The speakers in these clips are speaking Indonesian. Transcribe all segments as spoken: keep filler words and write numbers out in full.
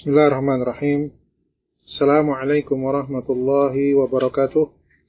Bismillahirrahmanirrahim. Assalamualaikum warahmatullahi wabarakatuh.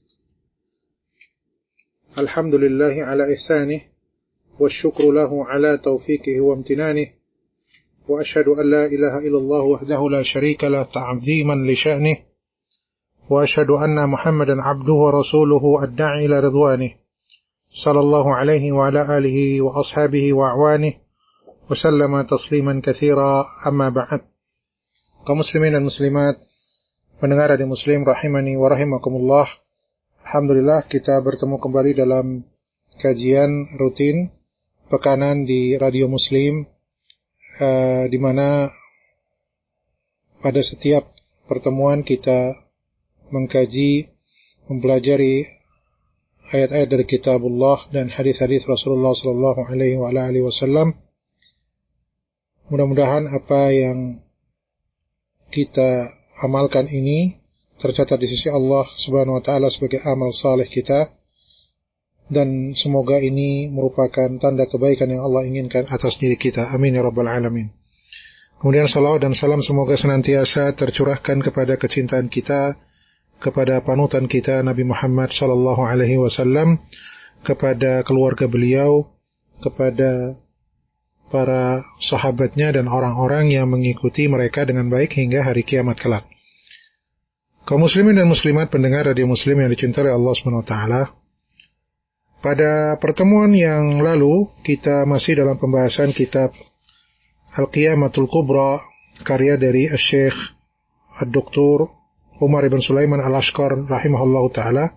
Alhamdulillahi ala ihsanih, wa syukru lahu ala taufiqihi wa amtinanih, wa ashhadu an la ilaha illallah wahdahu la syarika lah ta'ziman li sya'nih, wa ashhadu anna Muhammadan abduhu wa rasuluhu ad-da'i ila ridwanih, sallallahu alaihi wa ala alihi wa ashabihi wa a'wanih, wa sallama tasliman katsira, amma ba'd. Kaum muslimin dan muslimat, pendengar radio Muslim rahimani wa rahimakumullah. Alhamdulillah kita bertemu kembali dalam kajian rutin pekanan di Radio Muslim, uh, di mana pada setiap pertemuan kita mengkaji, mempelajari ayat-ayat dari kitabullah dan hadis-hadis Rasulullah sallallahu alaihi wa alihi wasallam. Mudah-mudahan apa yang kita amalkan ini tercatat di sisi Allah Subhanahu wa taala sebagai amal saleh kita, dan semoga ini merupakan tanda kebaikan yang Allah inginkan atas diri kita. Amin ya rabbal alamin. Kemudian salawat dan salam semoga senantiasa tercurahkan kepada kecintaan kita kepada panutan kita Nabi Muhammad sallallahu alaihi wasallam, kepada keluarga beliau, kepada para sahabatnya dan orang-orang yang mengikuti mereka dengan baik hingga hari kiamat kelak. Kaum muslimin dan muslimat pendengar radio Muslim yang dicintai Allah Subhanahu wa taala, pada pertemuan yang lalu kita masih dalam pembahasan kitab Al-Qiyamatul Kubra karya dari Syekh Ad-Doktor Umar ibn Sulaiman Al-Ashqar rahimahullahu taala,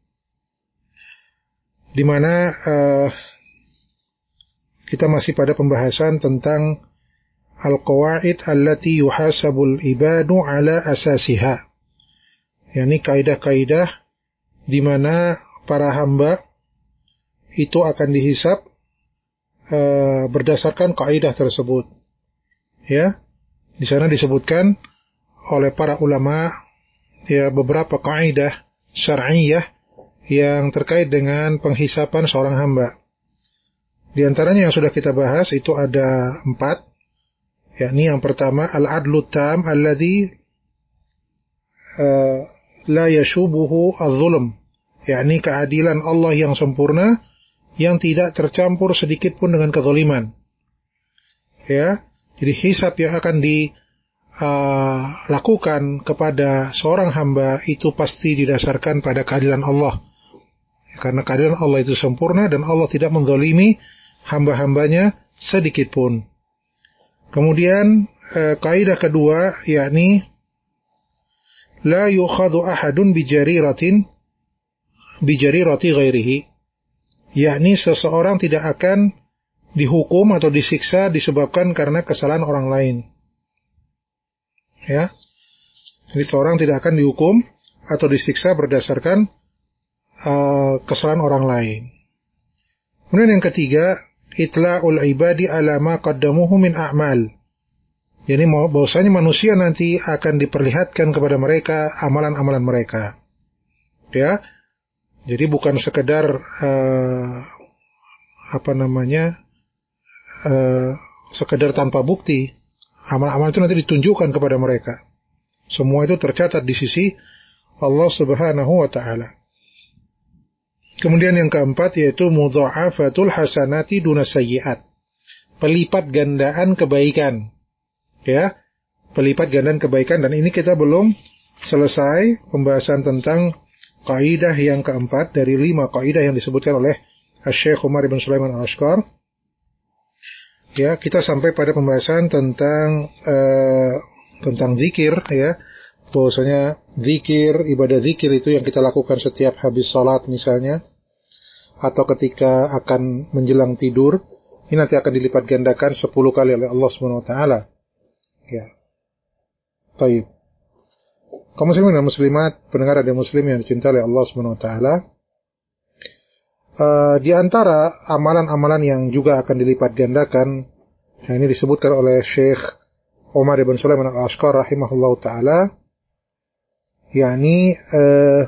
di mana uh, kita masih pada pembahasan tentang al-qawaid allati yuhasabul ibadu ala asasiha, yakni kaidah-kaidah di mana para hamba itu akan dihisab uh, berdasarkan kaidah tersebut. Ya, di sana disebutkan oleh para ulama ya beberapa kaidah syar'iyyah yang terkait dengan penghisapan seorang hamba. Di antaranya yang sudah kita bahas itu ada empat, yakni yang pertama al-adlu tam alladhi uh, la yashubuhu az-zulm, yakni keadilan Allah yang sempurna yang tidak tercampur sedikit pun dengan kezaliman. Ya, jadi hisab yang akan dilakukan uh, kepada seorang hamba itu pasti didasarkan pada keadilan Allah. Karena keadilan Allah itu sempurna dan Allah tidak menzalimi hamba-hambanya sedikit pun. Kemudian eh, kaidah kedua yakni la yukhadhu ahadun bijariratin bijarirati ghairihi, yakni seseorang tidak akan dihukum atau disiksa disebabkan karena kesalahan orang lain. Ya. Jadi seorang tidak akan dihukum atau disiksa berdasarkan uh, kesalahan orang lain. Kemudian yang ketiga, itla'ul ibadi ala ma qaddamuhu min a'mal. Jadi bahwasanya manusia nanti akan diperlihatkan kepada mereka amalan-amalan mereka. Ya. Jadi bukan sekedar uh, apa namanya? Uh, sekedar tanpa bukti. Amal-amal itu nanti ditunjukkan kepada mereka. Semua itu tercatat di sisi Allah Subhanahu wa taala. Kemudian yang keempat yaitu mudha'afatul hasanati duna sayyi'at. Pelipat gandaan kebaikan. Ya, pelipat gandaan kebaikan, dan ini kita belum selesai pembahasan tentang kaidah yang keempat dari lima kaidah yang disebutkan oleh Syekh Umar ibn Sulaiman Al-Ashqar. Ya, kita sampai pada pembahasan tentang uh, tentang zikir, ya. Bahwasanya zikir, ibadah zikir itu yang kita lakukan setiap habis salat misalnya, atau ketika akan menjelang tidur, ini nanti akan dilipat gandakan sepuluh kali oleh Allah Subhanahu wa taala. Ya. Baik. Kaum muslimin dan muslimat, pendengar radio Muslim yang dicintai oleh Allah Subhanahu wa taala, uh, di antara amalan-amalan yang juga akan dilipat gandakan, nah ini disebutkan oleh Syekh Umar ibn Sulaiman Al-Ashqar rahimahullahu taala, yakni uh,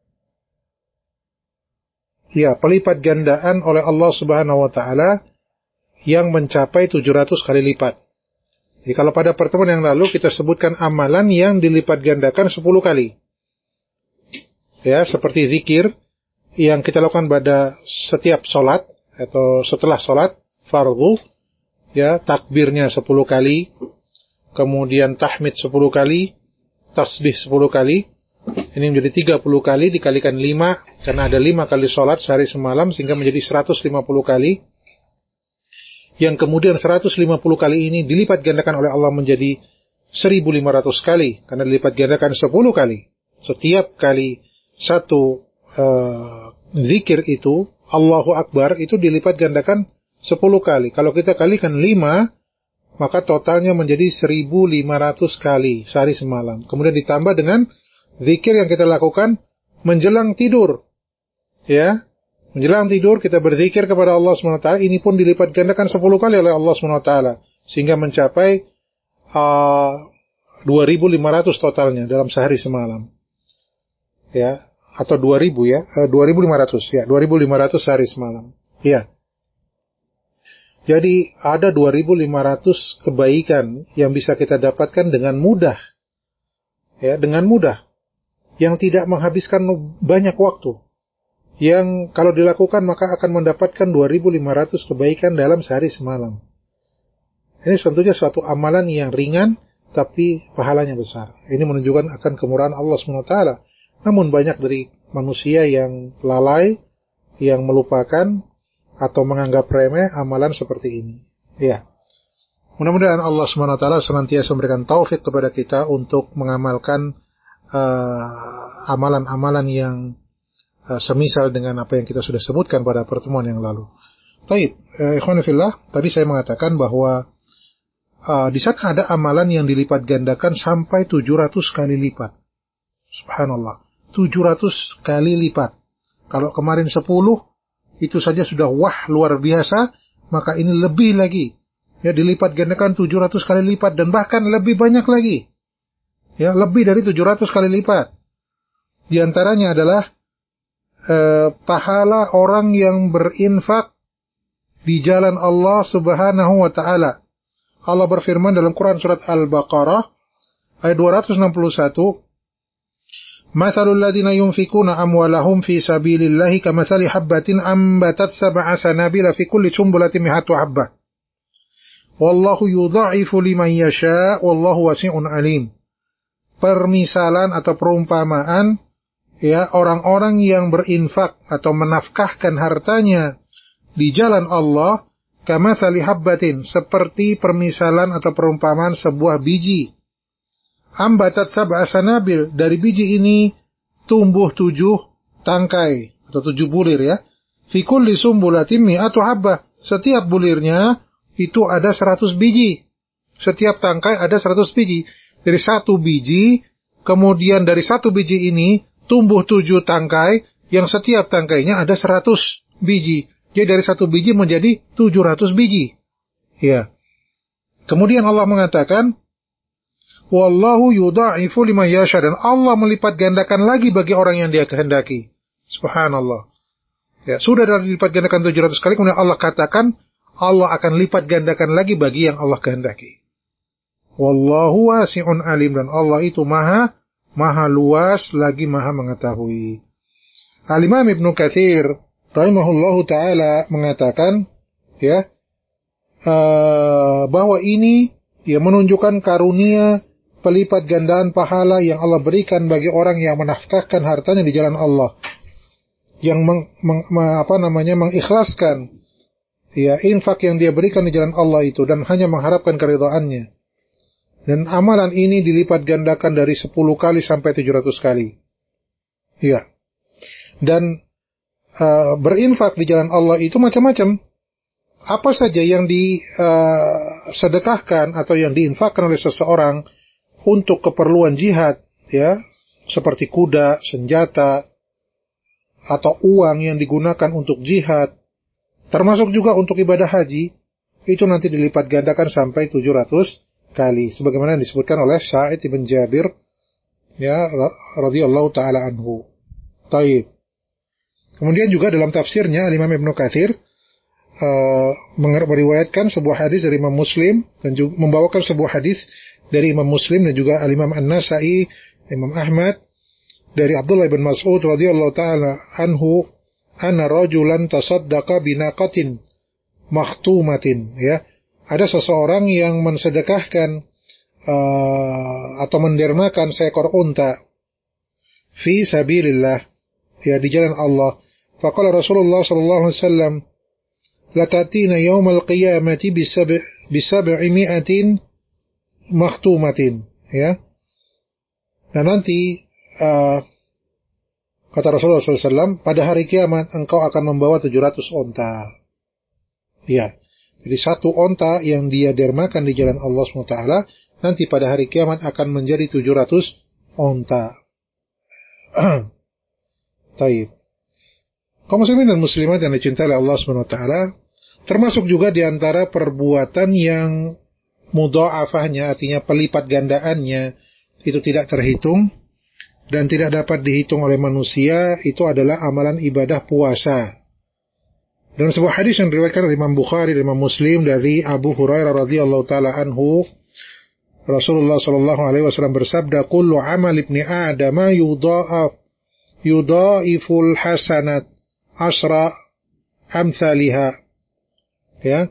ya pelipat gandaan oleh Allah Subhanahu wa taala yang mencapai tujuh ratus kali lipat. Jadi kalau pada pertemuan yang lalu kita sebutkan amalan yang dilipat gandakan sepuluh kali. Ya, seperti zikir yang kita lakukan pada setiap sholat atau setelah sholat fardu, ya, takbirnya sepuluh kali, kemudian tahmid sepuluh kali, tasbih sepuluh kali. Ini menjadi tiga puluh kali dikalikan lima, karena ada lima kali sholat sehari semalam, sehingga menjadi seratus lima puluh kali. Yang kemudian seratus lima puluh kali ini dilipat gandakan oleh Allah menjadi seribu lima ratus kali, karena dilipat gandakan sepuluh kali. Setiap kali satu uh, zikir itu, Allahu Akbar, itu dilipat gandakan sepuluh kali. Kalau kita kalikan lima, maka totalnya menjadi seribu lima ratus kali sehari semalam. Kemudian ditambah dengan zikir yang kita lakukan menjelang tidur. Ya, menjelang tidur kita berzikir kepada Allah subhanahu wa taala, ini pun dilipat gandakan sepuluh kali oleh Allah subhanahu wa taala, sehingga mencapai uh, dua ribu lima ratus totalnya dalam sehari semalam. Ya, atau dua ribu ya, uh, dua ribu lima ratus ya, dua ribu lima ratus sehari semalam. Ya. Jadi ada dua ribu lima ratus kebaikan yang bisa kita dapatkan dengan mudah. Ya, dengan mudah. Yang tidak menghabiskan banyak waktu. Yang kalau dilakukan maka akan mendapatkan dua ribu lima ratus kebaikan dalam sehari semalam. Ini tentunya suatu amalan yang ringan, tapi pahalanya besar. Ini menunjukkan akan kemurahan Allah subhanahu wa taala. Namun banyak dari manusia yang lalai, yang melupakan, atau menganggap remeh amalan seperti ini. Ya. Mudah-mudahan Allah subhanahu wa taala senantiasa memberikan taufik kepada kita untuk mengamalkan uh, amalan-amalan yang uh, semisal dengan apa yang kita sudah sebutkan pada pertemuan yang lalu. Baik, eh, ikhwan fillah, tadi saya mengatakan bahwa uh, di sana ada amalan yang dilipat gandakan sampai tujuh ratus kali lipat. Subhanallah, tujuh ratus kali lipat. Kalau kemarin sepuluh, itu saja sudah wah luar biasa, maka ini lebih lagi. Ya, dilipat gandakan tujuh ratus kali lipat dan bahkan lebih banyak lagi. Ya, lebih dari tujuh ratus kali lipat. Di antaranya adalah eh, pahala orang yang berinfak di jalan Allah Subhanahu wa taala. Allah berfirman dalam Quran surat Al-Baqarah ayat dua ratus enam puluh satu, "Matsalul ladzina yunfikuna amwalahum fi sabilillahi kamatsali habbatin ambatat sab'a sanabila fi kulli sumbulatin mi'atu habbah. Wallahu yudha'ifu liman yasha' wallahu wasi'un alim." Permisalan atau perumpamaan ya orang-orang yang berinfak atau menafkahkan hartanya di jalan Allah, kamatsali habbatin, seperti permisalan atau perumpamaan sebuah biji. Ambatat sab'a sanabil, dari biji ini tumbuh tujuh tangkai atau tujuh bulir ya. Fi kulli sumbulatin mi'atu habbah, setiap bulirnya itu ada seratus biji. Setiap tangkai ada seratus biji. Dari satu biji, kemudian dari satu biji ini tumbuh tujuh tangkai, yang setiap tangkainya ada seratus biji. Jadi dari satu biji menjadi tujuh ratus biji. Ya. Kemudian Allah mengatakan, wallahu yudha'ifu liman yasha, dan Allah melipat gandakan lagi bagi orang yang Dia kehendaki. Subhanallah. Ya, sudah dilipat gandakan tujuh ratus kali, kemudian Allah katakan Allah akan lipat gandakan lagi bagi yang Allah kehendaki. Wallahu wasi'un alim, dan Allah itu maha maha luas lagi maha mengetahui. Al-Imam Ibnu Katsir rahimahullahu taala mengatakan ya uh, bahwa ini ya menunjukkan karunia pelipat gandaan pahala yang Allah berikan bagi orang yang menafkahkan hartanya di jalan Allah, yang meng, meng, apa namanya mengikhlaskan ya infak yang dia berikan di jalan Allah itu dan hanya mengharapkan keridhaannya. Dan amalan ini dilipat gandakan dari sepuluh kali sampai tujuh ratus kali. Ya. Dan uh, berinfak di jalan Allah itu macam-macam. Apa saja yang disedekahkan uh, atau yang diinfakkan oleh seseorang untuk keperluan jihad, ya, seperti kuda, senjata, atau uang yang digunakan untuk jihad, termasuk juga untuk ibadah haji, itu nanti dilipat gandakan sampai tujuh ratus kali, sebagaimana yang disebutkan oleh Sa'id ibn Jabir, ya, radhiyallahu taala anhu. Taib. Kemudian juga dalam tafsirnya Imam Ibnu Katsir uh, meriwayatkan sebuah hadis dari Imam Muslim dan juga membawakan sebuah hadis dari Imam Muslim dan juga Al-Imam An-Nasa'i, Imam Ahmad dari Abdullah bin Mas'ud radhiyallahu taala anhu, anna rajulan tasaddaqa binaqatin makhtumatin, ya. Ada seseorang yang mensedekahkan uh, atau mendermakan seekor unta fi sabilillah, ya, di jalan Allah. Faqala Rasulullah sallallahu alaihi wasallam, latatina yaumal qiyamati bisab' bisab'i mi'atin makhtumatin, ya. Dan nanti uh, kata Rasulullah sallallahu alaihi wasallam, pada hari kiamat engkau akan membawa tujuh ratus onta. Ya. Jadi satu onta yang dia dermakan di jalan Allah subhanahu wa taala nanti pada hari kiamat akan menjadi tujuh ratus onta. Taib. Kaum muslimin dan muslimat yang dicintai oleh Allah subhanahu wa taala, termasuk juga di antara perbuatan yang mudha'afahnya, artinya pelipat gandaannya itu tidak terhitung dan tidak dapat dihitung oleh manusia, itu adalah amalan ibadah puasa. Dan sebuah hadis yang diriwayatkan oleh Imam Bukhari dan Imam Muslim dari Abu Hurairah radhiyallahu taala anhu, Rasulullah sallallahu alaihi wasallam bersabda, kullu amal ibni adama yudha'af yudha'iful hasanat asra amthaliha, ya.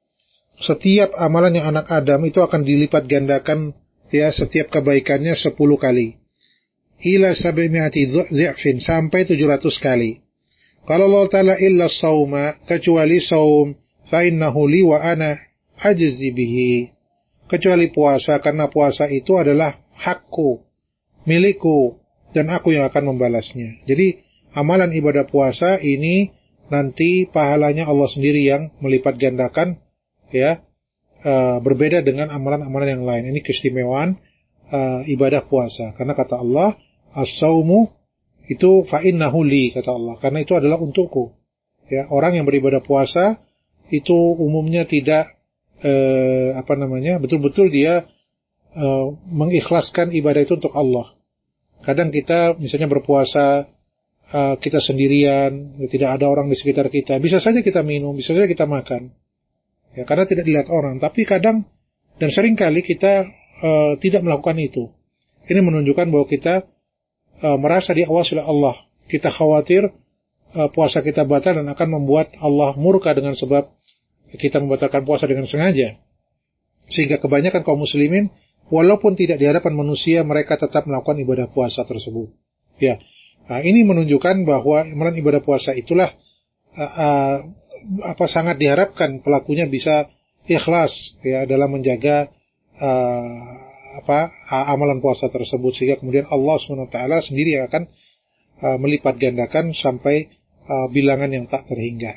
Setiap amalan yang anak Adam itu akan dilipat gandakan, ya, setiap kebaikannya sepuluh kali. Ila sab'imi'ati dhi'fin, sampai tujuh ratus kali. Kalau Allah Ta'ala illa sauma, kecuali saum, fa innahu li wa ana ajzi bihi. Kecuali puasa, karena puasa itu adalah hakku, milikku, dan aku yang akan membalasnya. Jadi amalan ibadah puasa ini nanti pahalanya Allah sendiri yang melipat gandakan, ya, uh, berbeda dengan amalan-amalan yang lain. Ini keistimewaan uh, ibadah puasa. Karena kata Allah, as-saumu itu fa innahu li, kata Allah, karena itu adalah untukku. Ya, orang yang beribadah puasa itu umumnya tidak uh, apa namanya, betul-betul dia uh, mengikhlaskan ibadah itu untuk Allah. Kadang kita misalnya berpuasa, Uh, kita sendirian, tidak ada orang di sekitar kita, bisa saja kita minum, bisa saja kita makan, ya, karena tidak dilihat orang. Tapi kadang dan sering kali kita uh, tidak melakukan itu. Ini menunjukkan bahwa kita uh, merasa diawasi oleh Allah. Kita khawatir uh, puasa kita batal dan akan membuat Allah murka dengan sebab kita membatalkan puasa dengan sengaja. Sehingga kebanyakan kaum muslimin, walaupun tidak di hadapan manusia, mereka tetap melakukan ibadah puasa tersebut. Ya. Nah, ini menunjukkan bahwa amalan ibadah puasa itulah uh, uh, apa sangat diharapkan pelakunya bisa ikhlas, ya, dalam menjaga uh, apa amalan puasa tersebut, sehingga kemudian Allah subhanahu wa taala sendiri yang akan uh, melipat gandakan sampai uh, bilangan yang tak terhingga.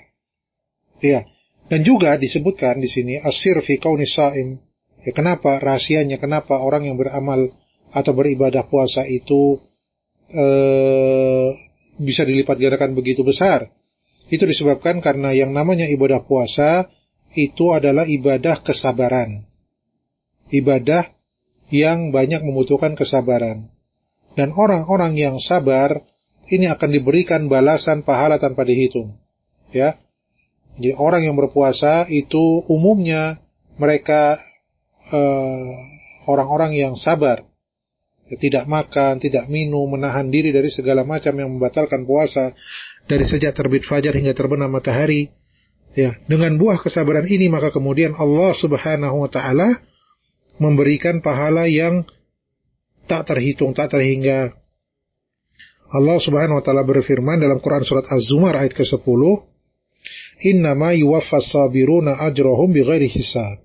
Ya. Dan juga disebutkan di sini asir fi kaunis shaim. Ya, kenapa rahasianya, kenapa orang yang beramal atau beribadah puasa itu Uh, bisa dilipat gandakan begitu besar? Itu disebabkan karena yang namanya ibadah puasa itu adalah ibadah kesabaran, ibadah yang banyak membutuhkan kesabaran. Dan orang-orang yang sabar ini akan diberikan balasan pahala tanpa dihitung, ya. Jadi orang yang berpuasa itu umumnya mereka uh, orang-orang yang sabar, tidak makan, tidak minum, menahan diri dari segala macam yang membatalkan puasa dari sejak terbit fajar hingga terbenam matahari. Ya, dengan buah kesabaran ini maka kemudian Allah Subhanahu wa taala memberikan pahala yang tak terhitung, tak terhingga. Allah Subhanahu wa taala berfirman dalam Quran surat Az-Zumar ayat kesepuluh, "Innama yuwaffas sabiruna ajrahum bighairi hisab."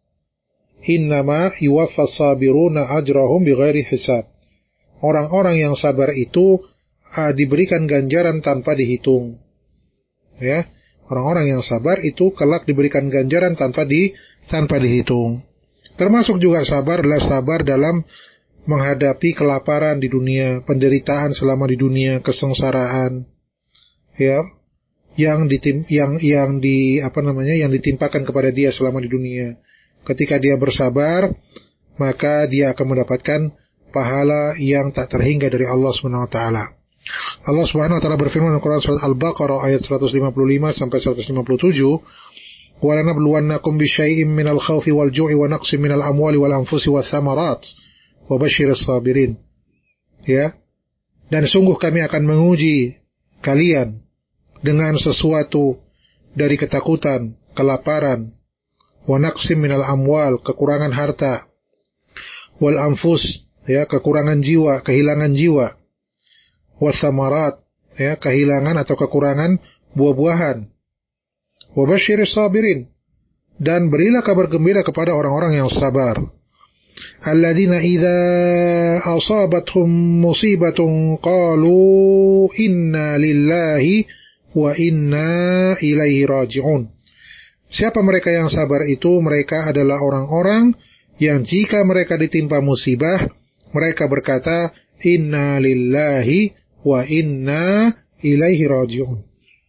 Innama yuwaffas sabiruna ajrahum bighairi hisab. Orang-orang yang sabar itu uh, diberikan ganjaran tanpa dihitung. Ya, orang-orang yang sabar itu kelak diberikan ganjaran tanpa di tanpa dihitung. Termasuk juga sabar adalah sabar dalam menghadapi kelaparan di dunia, penderitaan selama di dunia, kesengsaraan, ya, yang ditim, yang yang di apa namanya, yang ditimpakan kepada dia selama di dunia. Ketika dia bersabar, maka dia akan mendapatkan pahala yang tak terhingga dari Allah Subhanahu wa taala. Allah Subhanahu wa taala berfirman dalam Quran surat Al-Baqarah ayat seratus lima puluh lima sampai seratus lima puluh tujuh, "Wa lanabluwannakum bisyai'im minal khaufi wal ju'i wa naqsin minal amwali wal anfusi wath thamarat wa basyiris sabirin." Ya. Dan sungguh kami akan menguji kalian dengan sesuatu dari ketakutan, kelaparan, wa naqsim minal amwal, kekurangan harta, wal anfus, ya, kekurangan jiwa, kehilangan jiwa, wathamarat, ya, kehilangan atau kekurangan buah-buahan. Wabasyiris sabirin, dan berilah kabar gembira kepada orang-orang yang sabar. Alladzina idza asabathum musibatun qalu inna lillahi wa inna ilaihi raji'un. Siapa mereka yang sabar itu? Mereka adalah orang-orang yang jika mereka ditimpa musibah, mereka berkata inna lillahi wa inna ilaihi raji'un.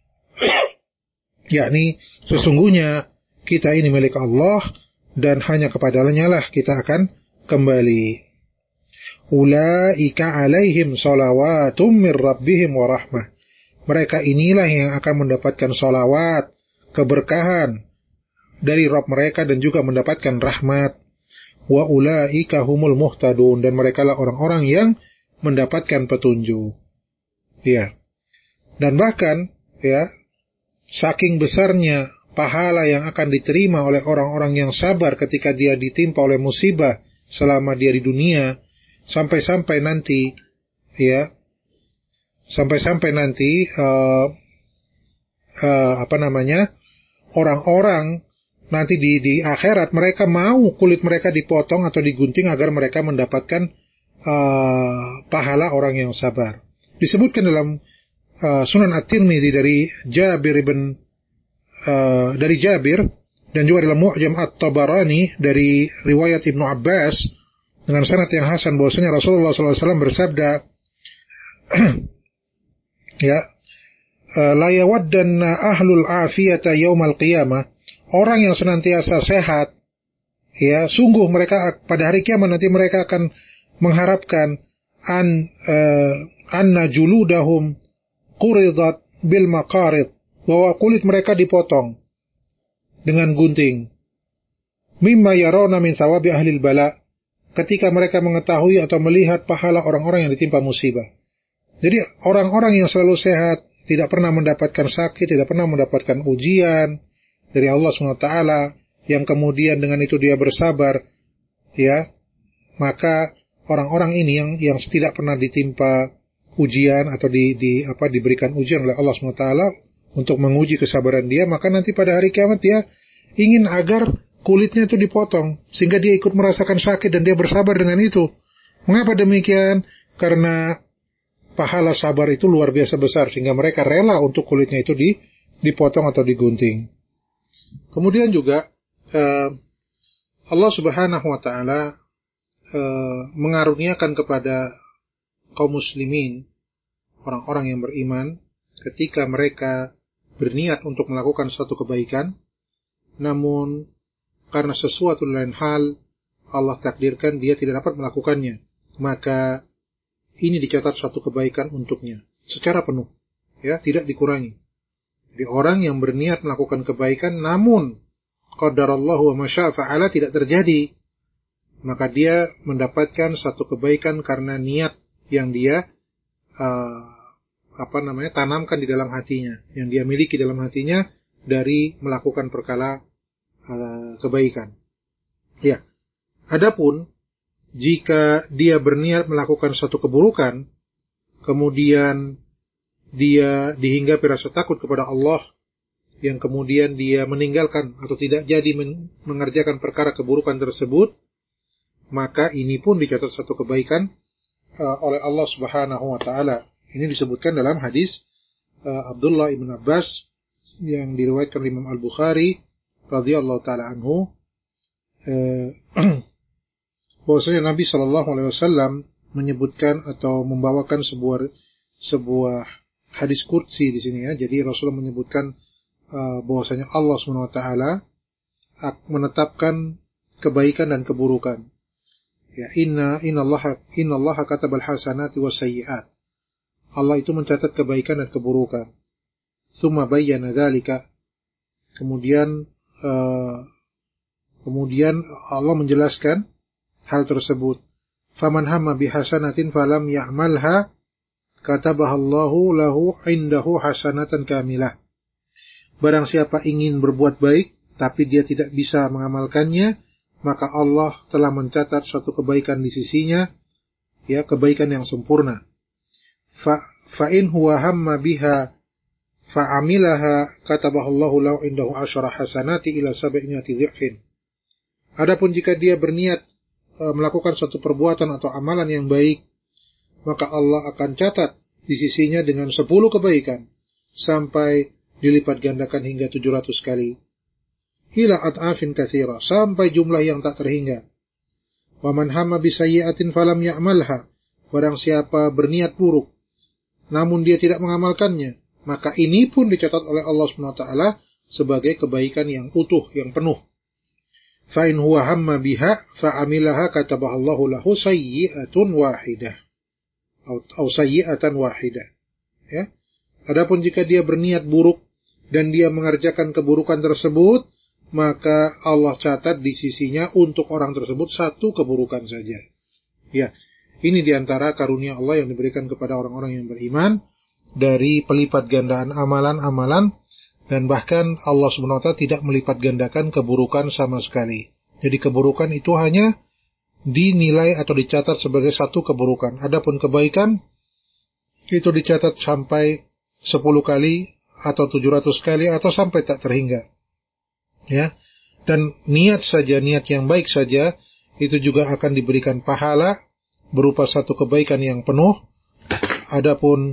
Yakni sesungguhnya kita ini milik Allah dan hanya kepadanya lah kita akan kembali. Ulaika alaihim salawatum mir rabbihim wa rahmah. Mereka inilah yang akan mendapatkan salawat, keberkahan dari Rabb mereka dan juga mendapatkan rahmat. Wa ulaika humul muhtadun, dan mereka lah orang-orang yang mendapatkan petunjuk. Ya. Dan bahkan ya, saking besarnya pahala yang akan diterima oleh orang-orang yang sabar ketika dia ditimpa oleh musibah selama dia di dunia, sampai-sampai nanti ya, sampai-sampai nanti uh, uh, apa namanya, orang-orang nanti di di akhirat mereka mau kulit mereka dipotong atau digunting agar mereka mendapatkan uh, pahala orang yang sabar. Disebutkan dalam uh, Sunan At-Tirmidzi dari Jabir ibn uh, dari Jabir, dan juga dalam Mu'jam At-Tabarani dari riwayat Ibnu Abbas dengan sanad yang hasan bahwasanya Rasulullah sallallahu alaihi wasallam bersabda, ya, la yawaddanna ahlul afiyata yaumal qiyamah, orang yang senantiasa sehat, ya, sungguh mereka pada hari kiamat nanti mereka akan mengharapkan an uh, anna juludahum quridat bil maqarid, bahwa kulit mereka dipotong dengan gunting. Mimma yarawna min thawabi ahlil bala, ketika mereka mengetahui atau melihat pahala orang-orang yang ditimpa musibah. Jadi orang-orang yang selalu sehat, tidak pernah mendapatkan sakit, tidak pernah mendapatkan ujian dari Allah subhanahu wa taala, yang kemudian dengan itu dia bersabar, ya, maka orang-orang ini yang yang tidak pernah ditimpa ujian atau di, di apa diberikan ujian oleh Allah subhanahu wa taala untuk menguji kesabaran dia, maka nanti pada hari kiamat dia ingin agar kulitnya itu dipotong sehingga dia ikut merasakan sakit dan dia bersabar dengan itu. Mengapa demikian? Karena pahala sabar itu luar biasa besar sehingga mereka rela untuk kulitnya itu dipotong atau digunting. Kemudian juga uh, Allah Subhanahu wa taala uh, mengaruniakan kepada kaum muslimin, orang-orang yang beriman, ketika mereka berniat untuk melakukan suatu kebaikan, namun karena sesuatu lain hal Allah takdirkan dia tidak dapat melakukannya, maka ini dicatat suatu kebaikan untuknya secara penuh, ya, tidak dikurangi. Jadi orang yang berniat melakukan kebaikan namun qadarallahu wa masya'a fa'ala tidak terjadi, maka dia mendapatkan satu kebaikan karena niat yang dia uh, apa namanya tanamkan di dalam hatinya, yang dia miliki dalam hatinya dari melakukan perkara uh, kebaikan. Ya. Adapun jika dia berniat melakukan suatu keburukan, kemudian dia dihinggapi rasa takut kepada Allah, yang kemudian dia meninggalkan atau tidak jadi men- mengerjakan perkara keburukan tersebut, maka ini pun dicatat satu kebaikan uh, oleh Allah Subhanahu wa taala. Ini disebutkan dalam hadis uh, Abdullah ibn Abbas yang diriwayatkan oleh Imam Al-Bukhari radhiyallahu taala anhu, uh, bahwasanya Nabi sallallahu alaihi wasallam menyebutkan atau membawakan sebuah sebuah hadis qudsi di sini, ya. Jadi Rasulullah menyebutkan uh, bahwasanya Allah Subhanahu wa taala menetapkan kebaikan dan keburukan. Ya, inna innallaha innallaha katabal hasanati was sayyi'at. Allah itu mencatat kebaikan dan keburukan. Tsumma bayyana dzalika. Kemudian uh, kemudian Allah menjelaskan hal tersebut. Faman hamma bihasanatin falam ya'malha katabahallahu lahu indahu hasanatan kamilah. Barang siapa ingin berbuat baik tapi dia tidak bisa mengamalkannya, maka Allah telah mencatat suatu kebaikan di sisinya, ya, kebaikan yang sempurna. Fa fa in huwa hamma biha fa amilaha katabahallahu lahu indahu asyara hasanati ila sab'imi'ati dhifin. Adapun jika dia berniat e, melakukan suatu perbuatan atau amalan yang baik, maka Allah akan catat di sisinya dengan sepuluh kebaikan sampai dilipat gandakan hingga tujuh ratus kali. Ila at'afin katsira, sampai jumlah yang tak terhingga. Wa man hamma bisayyi'atin falam ya'malha, barang siapa berniat buruk namun dia tidak mengamalkannya, maka ini pun dicatat oleh Allah Subhanahu wa taala sebagai kebaikan yang utuh, yang penuh. Fa in huwa hamma biha fa amilaha katabahallahu lahu sayyi'atun wahidah atau sayyi'atan wahidah. Ya. Adapun jika dia berniat buruk dan dia mengerjakan keburukan tersebut, maka Allah catat di sisinya untuk orang tersebut satu keburukan saja. Ya, ini diantara karunia Allah yang diberikan kepada orang-orang yang beriman dari pelipat gandaan amalan-amalan, dan bahkan Allah subhanahu wa taala tidak melipat gandakan keburukan sama sekali. Jadi keburukan itu hanya dinilai atau dicatat sebagai satu keburukan. Adapun kebaikan itu dicatat sampai sepuluh kali atau tujuh ratus kali atau sampai tak terhingga. Ya. Dan niat saja, niat yang baik saja itu juga akan diberikan pahala berupa satu kebaikan yang penuh. Adapun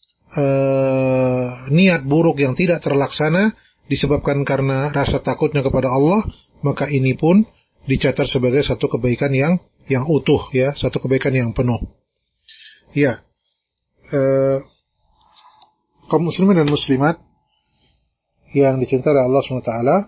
eh, niat buruk yang tidak terlaksana disebabkan karena rasa takutnya kepada Allah, maka ini pun dicatat sebagai satu kebaikan yang yang utuh, ya, satu kebaikan yang penuh. Ya. Eh, kaum muslimin dan muslimat yang dicintai oleh Allah subhanahu wa taala,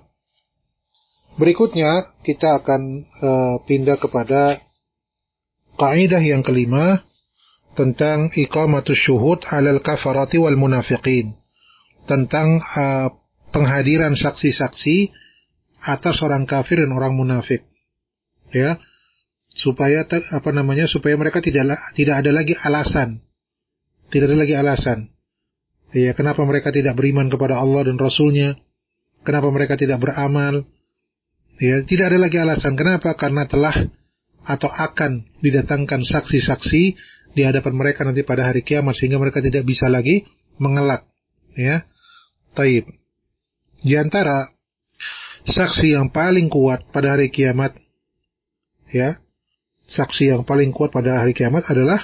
berikutnya kita akan uh, pindah kepada kaidah yang kelima tentang iqamatus syuhud 'alal kafarati wal munafiqin, tentang uh, penghadiran saksi-saksi atas orang kafir dan orang munafik, ya, supaya apa namanya supaya mereka tidak tidak ada lagi alasan tidak ada lagi alasan ya kenapa mereka tidak beriman kepada Allah dan Rasul-Nya, kenapa mereka tidak beramal. Ya, tidak ada lagi alasan. Kenapa? Karena telah atau akan didatangkan saksi-saksi di hadapan mereka nanti pada hari kiamat, sehingga mereka tidak bisa lagi mengelak. Ya, taib. Di antara saksi yang paling kuat pada hari kiamat, ya, saksi yang paling kuat pada hari kiamat adalah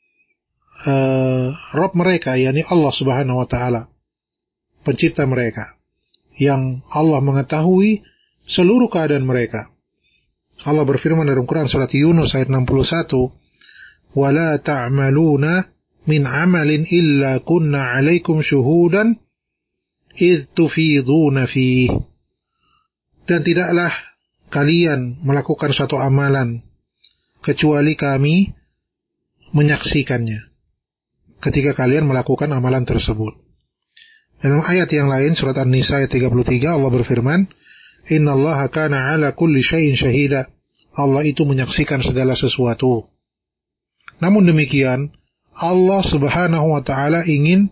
uh, Rabb mereka, yakni Allah Subhanahu Wa Taala, pencipta mereka, yang Allah mengetahui seluruh keadaan mereka. Allah berfirman dalam Quran surat Yunus ayat enam puluh satu, "Wala ta'maluna min 'amalin illa kunna 'alaikum syuhudan idz tufiduna fihi." Dan tidaklah kalian melakukan suatu amalan kecuali kami menyaksikannya ketika kalian melakukan amalan tersebut. Dalam ayat yang lain surat An-Nisa ayat tiga puluh tiga Allah berfirman, "Innallaha kana 'ala kulli syai'in syahida." Allah itu menyaksikan segala sesuatu. Namun demikian, Allah Subhanahu wa taala ingin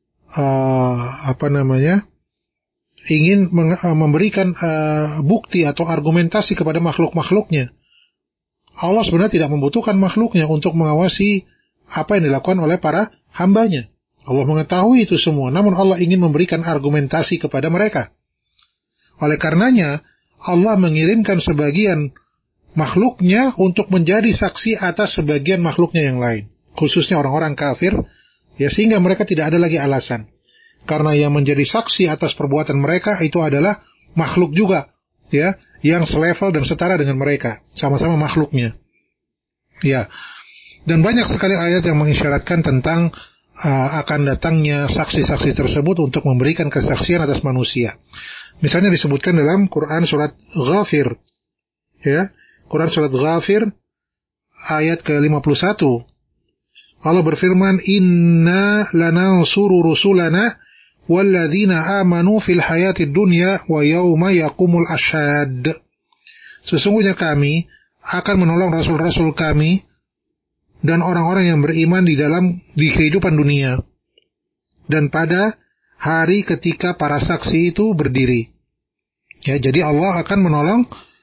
uh, apa namanya? ingin meng- uh, memberikan uh, bukti atau argumentasi kepada makhluk-makhluknya. Allah sebenarnya tidak membutuhkan makhluknya untuk mengawasi apa yang dilakukan oleh para hambanya. Allah mengetahui itu semua, namun Allah ingin memberikan argumentasi kepada mereka. Oleh karenanya, Allah mengirimkan sebagian makhluknya untuk menjadi saksi atas sebagian makhluknya yang lain, khususnya orang-orang kafir, ya, sehingga mereka tidak ada lagi alasan. Karena yang menjadi saksi atas perbuatan mereka itu adalah makhluk juga, ya, yang selevel dan setara dengan mereka, sama-sama makhluknya. Ya. Dan banyak sekali ayat yang mengisyaratkan tentang uh, akan datangnya saksi-saksi tersebut untuk memberikan kesaksian atas manusia. Misalnya disebutkan dalam Quran surat Ghafir, ya, Quran surat Ghafir ayat ke lima puluh satu. Allah berfirman, "Inna lanansuru rusulana walladzina amanu fil hayatid dunya wa yauma yaqumul ashhad." Sesungguhnya kami akan menolong rasul-rasul kami dan orang-orang yang beriman di dalam di kehidupan dunia dan pada hari ketika para saksi itu berdiri. Ya, jadi Allah akan menolong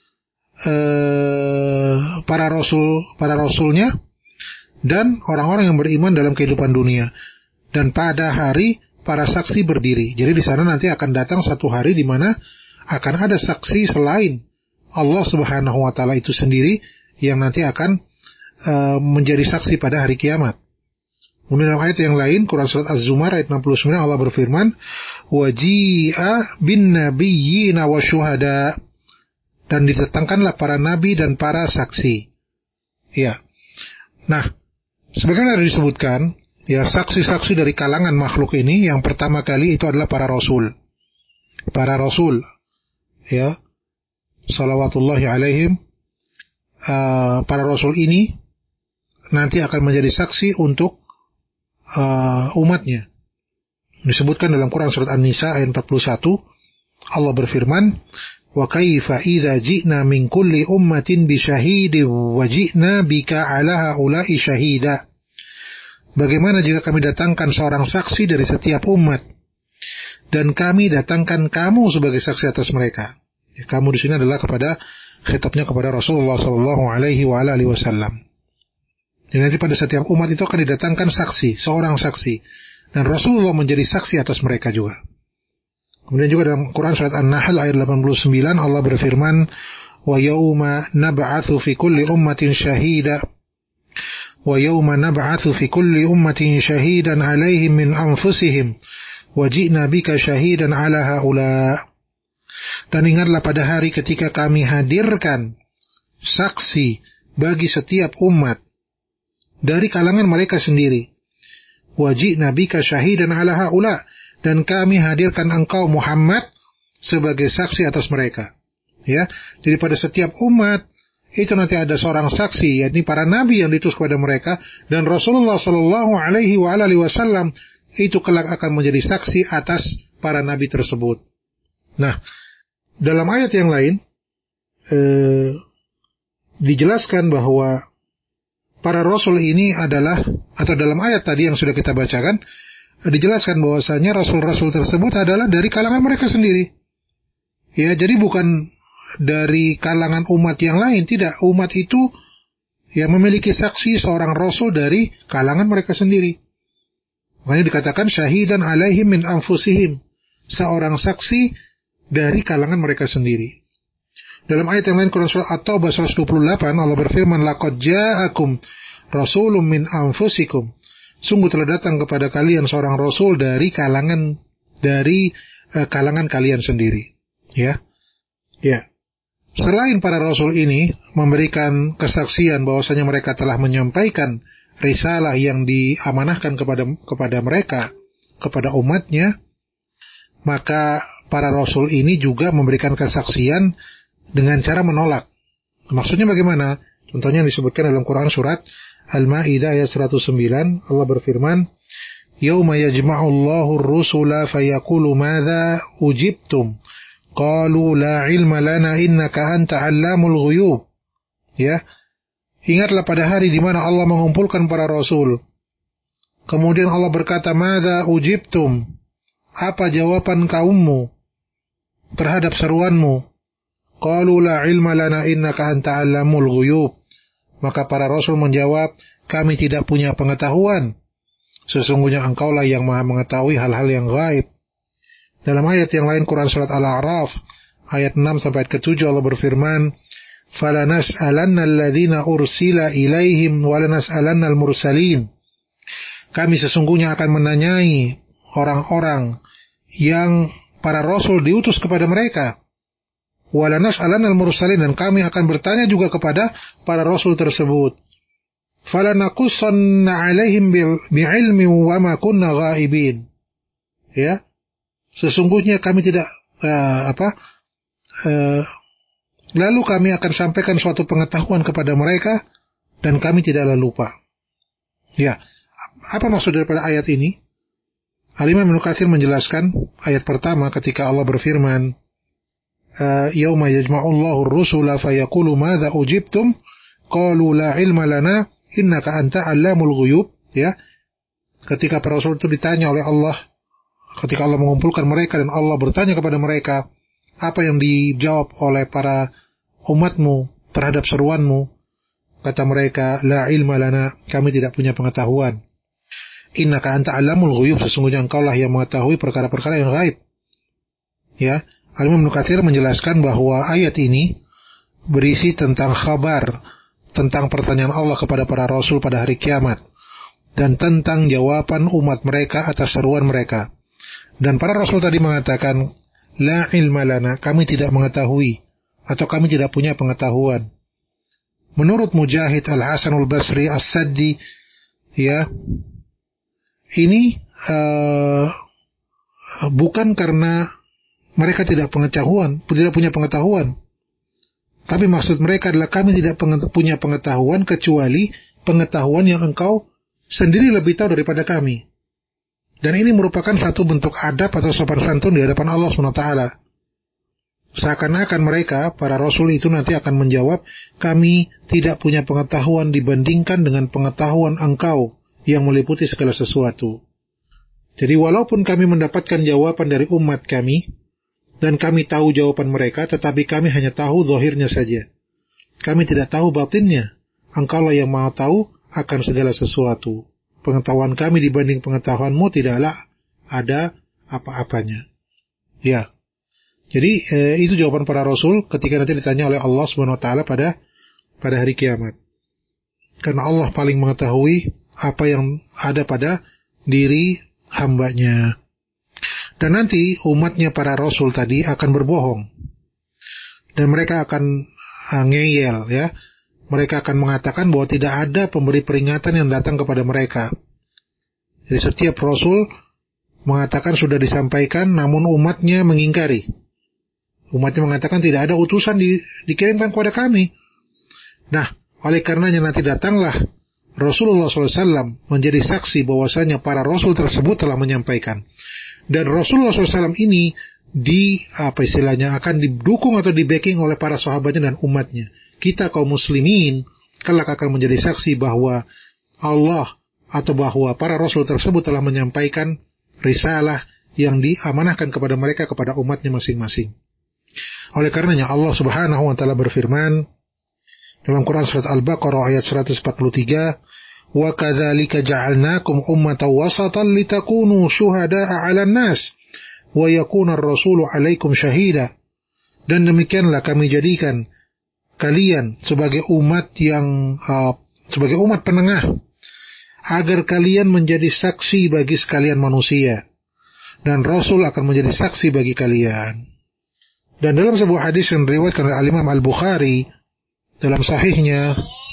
uh, para rasul, para rasulnya dan orang-orang yang beriman dalam kehidupan dunia. Dan pada hari para saksi berdiri. Jadi di sana nanti akan datang satu hari di mana akan ada saksi selain Allah Subhanahu wa taala itu sendiri yang nanti akan uh, menjadi saksi pada hari kiamat. Kemudian dalam ayat yang lain, Quran surat Az-Zumar ayat enam puluh sembilan, Allah berfirman, "Waji'a bin nabiyyina wasyuhada." Dan didatangkanlah para nabi dan para saksi. Ya. Nah, sebagaimana disebutkan, ya, saksi-saksi dari kalangan makhluk ini yang pertama kali itu adalah para rasul. Para rasul, ya, salawatullahi alaihim. Uh, para rasul ini nanti akan menjadi saksi untuk uh, umatnya. Disebutkan dalam Quran surat An-Nisa ayat empat puluh satu, Allah berfirman, "Wa kaifa idza ji'na min kulli ummatin bi syahidin wa ji'na bika 'ala haula'i syahida." Bagaimana jika kami datangkan seorang saksi dari setiap umat dan kami datangkan kamu sebagai saksi atas mereka. Ya, kamu di sini adalah kepada khitabnya kepada Rasulullah sallallahu alaihi wa alihi wasallam. Dan nanti pada setiap umat itu akan didatangkan saksi, seorang saksi, dan Rasulullah menjadi saksi atas mereka juga. Kemudian juga dalam Quran surat An-Nahl ayat delapan puluh sembilan Allah berfirman, "Wa yauma nab'atsu fi kulli ummatin syahida wa yauma nab'atsu fi kulli ummatin shahidan 'alaihim min anfusihim wa ji'na bika shahidan 'ala haula." Dan ingatlah pada hari ketika kami hadirkan saksi bagi setiap umat dari kalangan mereka sendiri. Wa ji'na bika shahidan 'ala haula. Dan kami hadirkan engkau Muhammad sebagai saksi atas mereka. Ya, jadi pada setiap umat itu nanti ada seorang saksi, yakni para nabi yang diutus kepada mereka, dan Rasulullah Sallallahu Alaihi Wasallam itu kelak akan menjadi saksi atas para nabi tersebut. Nah, dalam ayat yang lain eh, dijelaskan bahwa para rasul ini adalah, atau dalam ayat tadi yang sudah kita bacakan, dijelaskan bahwasanya rasul-rasul tersebut adalah dari kalangan mereka sendiri. Ya, jadi bukan dari kalangan umat yang lain, tidak. Umat itu ya memiliki saksi seorang rasul dari kalangan mereka sendiri. Makanya dikatakan syahidan alaihim min anfusihim, seorang saksi dari kalangan mereka sendiri. Dalam ayat yang lain Quran surah At-Taubah seratus dua puluh delapan Allah berfirman, "Laqad ja'akum rasulun min anfusikum." Sungguh telah datang kepada kalian seorang rasul dari kalangan dari uh, kalangan kalian sendiri. Ya. Ya. Selain para rasul ini memberikan kesaksian bahwasanya mereka telah menyampaikan risalah yang diamanahkan kepada kepada mereka, kepada umatnya, maka para rasul ini juga memberikan kesaksian dengan cara menolak. Maksudnya bagaimana? Contohnya yang disebutkan dalam Quran surat Al-Maidah ayat seratus sembilan, Allah berfirman, "Yauma yajma'ullahu ar-rusula fayaqulu madza ujibtum? Qalu la ilma lana innaka anta 'allamul ghuyub." Ya. Ingatlah pada hari di mana Allah mengumpulkan para rasul. Kemudian Allah berkata, "Madza ujibtum?" Apa jawaban kaummu terhadap seruanmu? Qalu la ilma lana innaka anta 'allamul ghuyub. Maka para rasul menjawab, kami tidak punya pengetahuan. Sesungguhnya engkaulah yang maha mengetahui hal-hal yang gaib. Dalam ayat yang lain Quran surat Al-A'raf ayat enam sampai ayat ketujuh Allah berfirman, "Falanas'alanna alladhina ursila ilaihim walanas'alanna al-mursalin." Kami sesungguhnya akan menanyai orang-orang yang para rasul diutus kepada mereka. Walanas'alanna al-mursalin, dan kami akan bertanya juga kepada para rasul tersebut. Falanakussanna 'alaihim bi'ilmin wa ma kunna ghaibin. Ya. Sesungguhnya kami tidak uh, apa uh, lalu kami akan sampaikan suatu pengetahuan kepada mereka dan kami tidaklah lupa. Ya, apa maksud daripada ayat ini? Al-Imam Ibnu Katsir menjelaskan ayat pertama ketika Allah berfirman, yauma yajma'ullahu ar-rusula fayaqulu madza ujibtum qalu la ilma lana innaka anta 'allamul ghuyub, ya. Ketika para rasul itu ditanya oleh Allah, ketika Allah mengumpulkan mereka dan Allah bertanya kepada mereka, apa yang dijawab oleh para umatmu terhadap seruanmu? Kata mereka, la ilma lana, kami tidak punya pengetahuan. Innaka anta 'allamul ghuyub, sesungguhnya engkau lah yang mengetahui perkara-perkara yang gaib. Ya, Al-Imam Ibnu Katsir menjelaskan bahwa ayat ini berisi tentang kabar tentang pertanyaan Allah kepada para rasul pada hari kiamat dan tentang jawaban umat mereka atas seruan mereka. Dan para rasul tadi mengatakan, la ilma lana, kami tidak mengetahui atau kami tidak punya pengetahuan. Menurut Mujahid, Al-Hasanul Basri, As-Saddi, ya, ini uh, bukan karena mereka tidak pengetahuan, tidak punya pengetahuan. Tapi maksud mereka adalah kami tidak punya pengetahuan kecuali pengetahuan yang engkau sendiri lebih tahu daripada kami. Dan ini merupakan satu bentuk adab atau sopan santun di hadapan Allah subhanahu wa taala. Seakan-akan mereka, para rasul itu nanti akan menjawab, kami tidak punya pengetahuan dibandingkan dengan pengetahuan engkau yang meliputi segala sesuatu. Jadi walaupun kami mendapatkan jawaban dari umat kami, dan kami tahu jawaban mereka, tetapi kami hanya tahu zahirnya saja. Kami tidak tahu batinnya. Engkaulah yang maha tahu akan segala sesuatu. Pengetahuan kami dibanding pengetahuanmu tidaklah ada apa-apanya. Ya. Jadi eh, itu jawaban para rasul ketika nanti ditanya oleh Allah Subhanahu wa taala pada pada hari kiamat. Karena Allah paling mengetahui apa yang ada pada diri hambanya. Dan nanti umatnya para rasul tadi akan berbohong. Dan mereka akan uh, ngeyel, ya. Mereka akan mengatakan bahwa tidak ada pemberi peringatan yang datang kepada mereka. Jadi setiap rasul mengatakan sudah disampaikan, namun umatnya mengingkari. Umatnya mengatakan tidak ada utusan di, dikirimkan kepada kami. Nah, oleh karenanya nanti datanglah Rasulullah shallallahu alaihi wasallam menjadi saksi bahwasanya para rasul tersebut telah menyampaikan. Dan Rasulullah shallallahu alaihi wasallam ini di apa istilahnya akan didukung atau di backing oleh para sahabatnya dan umatnya. Kita kaum muslimin kelak akan menjadi saksi bahwa Allah atau bahwa para rasul tersebut telah menyampaikan risalah yang diamanahkan kepada mereka kepada umatnya masing-masing. Oleh karenanya Allah Subhanahu wa taala berfirman dalam Quran surat Al-Baqarah ayat seratus empat puluh tiga, wa kadzalika ja'alnakum ummatan wasatan litakunu syuhada'a 'alan nas wa yakuna ar-rasulu 'alaikum syahida. Dan demikianlah kami jadikan kalian sebagai umat yang uh, sebagai umat penengah agar kalian menjadi saksi bagi sekalian manusia dan Rasul akan menjadi saksi bagi kalian. Dan dalam sebuah hadis yang diriwayatkan oleh Al-Imam Al-Bukhari dalam sahihnya,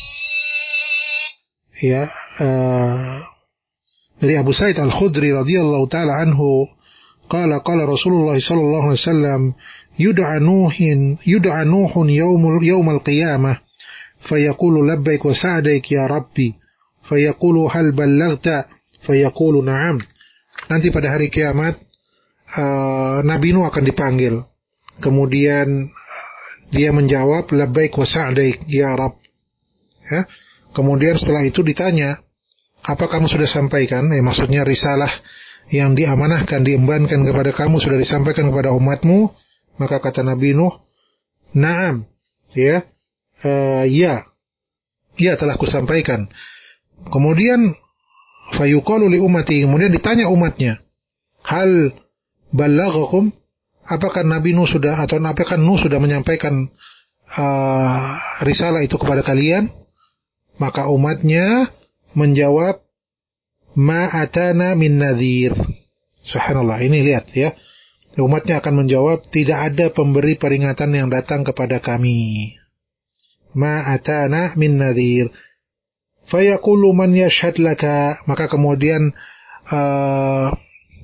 ya, uh, dari Abu Sa'id Al-Khudri radhiyallahu taala anhu, qala qala Rasulullah sallallahu alaihi wasallam, yud'a nuhin yud'a nuhun yaumul yaumal qiyamah fayaqulu labbaik wa sa'daik ya rabbi fayaqulu hal ballaghta fayaqulu na'am. Nanti pada hari kiamat uh, Nabi Nuh akan dipanggil. Kemudian dia menjawab labbaik wa sa'daik ya Rabb. Ya. Kemudian setelah itu ditanya, apa kamu sudah sampaikan? Eh, maksudnya risalah yang diamanahkan, diembankan kepada kamu sudah disampaikan kepada umatmu? Maka kata Nabi Nuh, na'am. Ya, uh, ya, ya telah kusampaikan. Kemudian fayuqalu li ummati, kemudian ditanya umatnya, hal ballaghakum? Apakah Nabi Nuh sudah atau apakah Nuh sudah menyampaikan uh, risalah itu kepada kalian? Maka umatnya menjawab, ma atana min nadhir. Subhanallah, ini lihat ya. Umatnya akan menjawab, tidak ada pemberi peringatan yang datang kepada kami. Ma atana min nadhir. Fayaqulu man yashhad laka. Maka kemudian uh,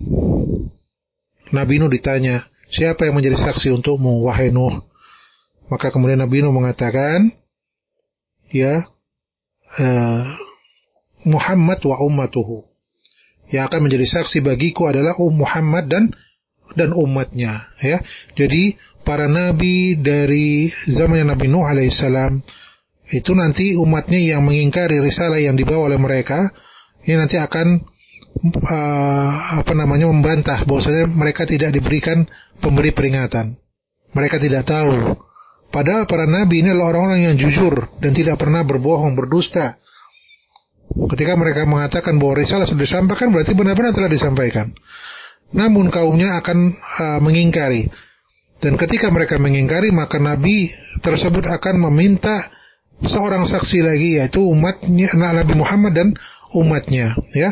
Nabi Nuh ditanya, siapa yang menjadi saksi untukmu, wahai Nuh? Maka kemudian Nabi Nuh mengatakan, ya, uh, Muhammad wa ummatuhu. Yang akan menjadi saksi bagiku adalah um Muhammad dan dan umatnya, ya. Jadi para nabi dari zaman Nabi Nuh alaihissalam itu nanti umatnya yang mengingkari risalah yang dibawa oleh mereka, ini nanti akan uh, apa namanya membantah bahwasanya mereka tidak diberikan pemberi peringatan. Mereka tidak tahu. Padahal para nabi ini adalah orang-orang yang jujur dan tidak pernah berbohong, berdusta. Ketika mereka mengatakan bahwa risalah sudah disampaikan, berarti benar-benar telah disampaikan. Namun kaumnya akan uh, mengingkari. Dan ketika mereka mengingkari, maka nabi tersebut akan meminta seorang saksi lagi, yaitu umatnya, Nabi Muhammad dan umatnya, ya.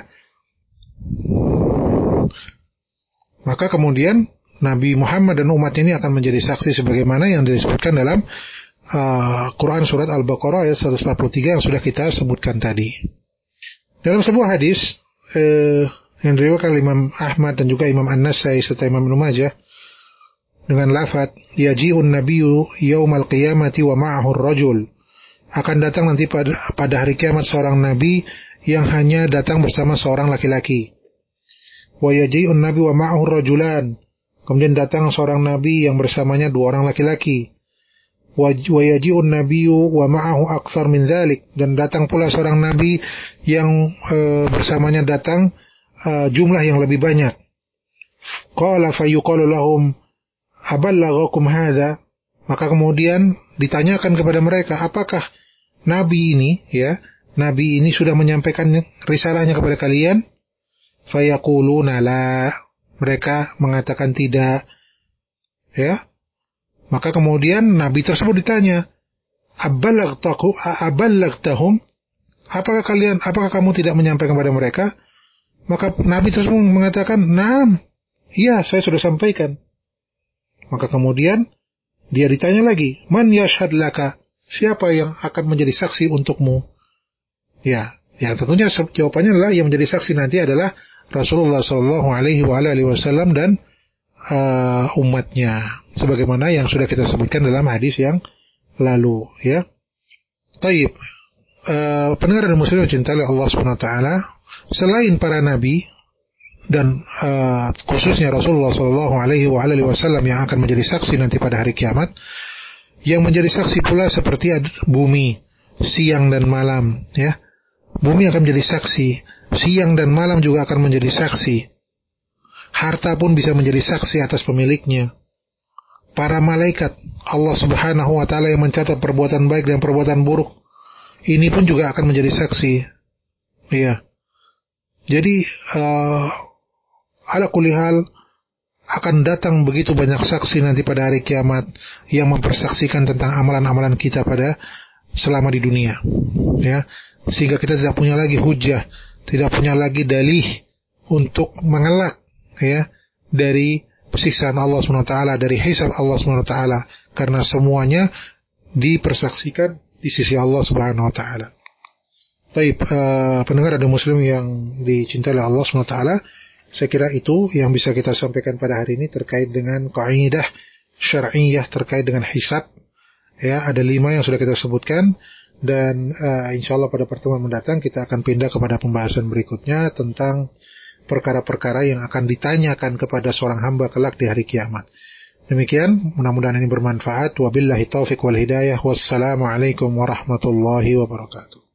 Maka kemudian Nabi Muhammad dan umatnya ini akan menjadi saksi sebagaimana yang disebutkan dalam uh, Quran surat Al-Baqarah ayat seratus empat puluh tiga yang sudah kita sebutkan tadi. Dalam sebuah hadis eh, yang diriwayatkan Imam Ahmad dan juga Imam An-Nasai serta Imam Ibnu Majah dengan lafaz yaji'un nabiyyu yaumal qiyamati wa ma'ahu ar-rajul, akan datang nanti pada, pada hari kiamat seorang nabi yang hanya datang bersama seorang laki-laki. Wa yaji'un nabiyyu wa ma'ahu ar-rajulan, kemudian datang seorang nabi yang bersamanya dua orang laki-laki. Wa yaji'un nabiyyu wa ma'ahu aktsar min dzalik, dan datang pula seorang nabi yang e, bersamanya datang Uh, jumlah yang lebih banyak. Qala fayuqalu lahum aballaghakum hadza, maka kemudian ditanyakan kepada mereka, apakah nabi ini, ya, nabi ini sudah menyampaikan risalahnya kepada kalian? Fayaquluna la, mereka mengatakan tidak, ya. Maka kemudian nabi tersebut ditanya, aballaghtahum aballaghtahum, apakah kalian apakah kamu tidak menyampaikan kepada mereka? Maka Nabi tersebut mengatakan, "Naam, iya, saya sudah sampaikan." Maka kemudian dia ditanya lagi, "Man yashhad laka?" Siapa yang akan menjadi saksi untukmu? Ya, yang tentunya jawabannya adalah yang menjadi saksi nanti adalah Rasulullah sallallahu alaihi wasallam dan uh, umatnya, sebagaimana yang sudah kita sebutkan dalam hadis yang lalu, ya. Taib, uh, pendengar dan muslim yang cintai Allah subhanahu wa taala, selain para nabi dan uh, khususnya Rasulullah Shallallahu Alaihi Wasallam yang akan menjadi saksi nanti pada hari kiamat, yang menjadi saksi pula seperti bumi siang dan malam, ya. Bumi akan menjadi saksi, siang dan malam juga akan menjadi saksi. Harta pun bisa menjadi saksi atas pemiliknya. Para malaikat Allah Subhanahu Wa Taala yang mencatat perbuatan baik dan perbuatan buruk, ini pun juga akan menjadi saksi, ya. Jadi uh, ala kulli hal akan datang begitu banyak saksi nanti pada hari kiamat yang mempersaksikan tentang amalan-amalan kita pada selama di dunia, ya, sehingga kita tidak punya lagi hujah, tidak punya lagi dalih untuk mengelak, ya, dari siksaan Allah subhanahu wa taala, dari hisab Allah subhanahu wa taala, karena semuanya dipersaksikan di sisi Allah subhanahu wa taala. Baik, uh, pendengar dan muslim yang dicintai oleh Allah subhanahu wa taala, saya kira itu yang bisa kita sampaikan pada hari ini terkait dengan kaidah syar'iyyah terkait dengan hisab. Ya, ada lima yang sudah kita sebutkan, dan uh, insyaallah pada pertemuan mendatang kita akan pindah kepada pembahasan berikutnya tentang perkara-perkara yang akan ditanyakan kepada seorang hamba kelak di hari kiamat. Demikian, mudah-mudahan ini bermanfaat. Wabillahi taufiq wal hidayah. Wassalamualaikum warahmatullahi wabarakatuh.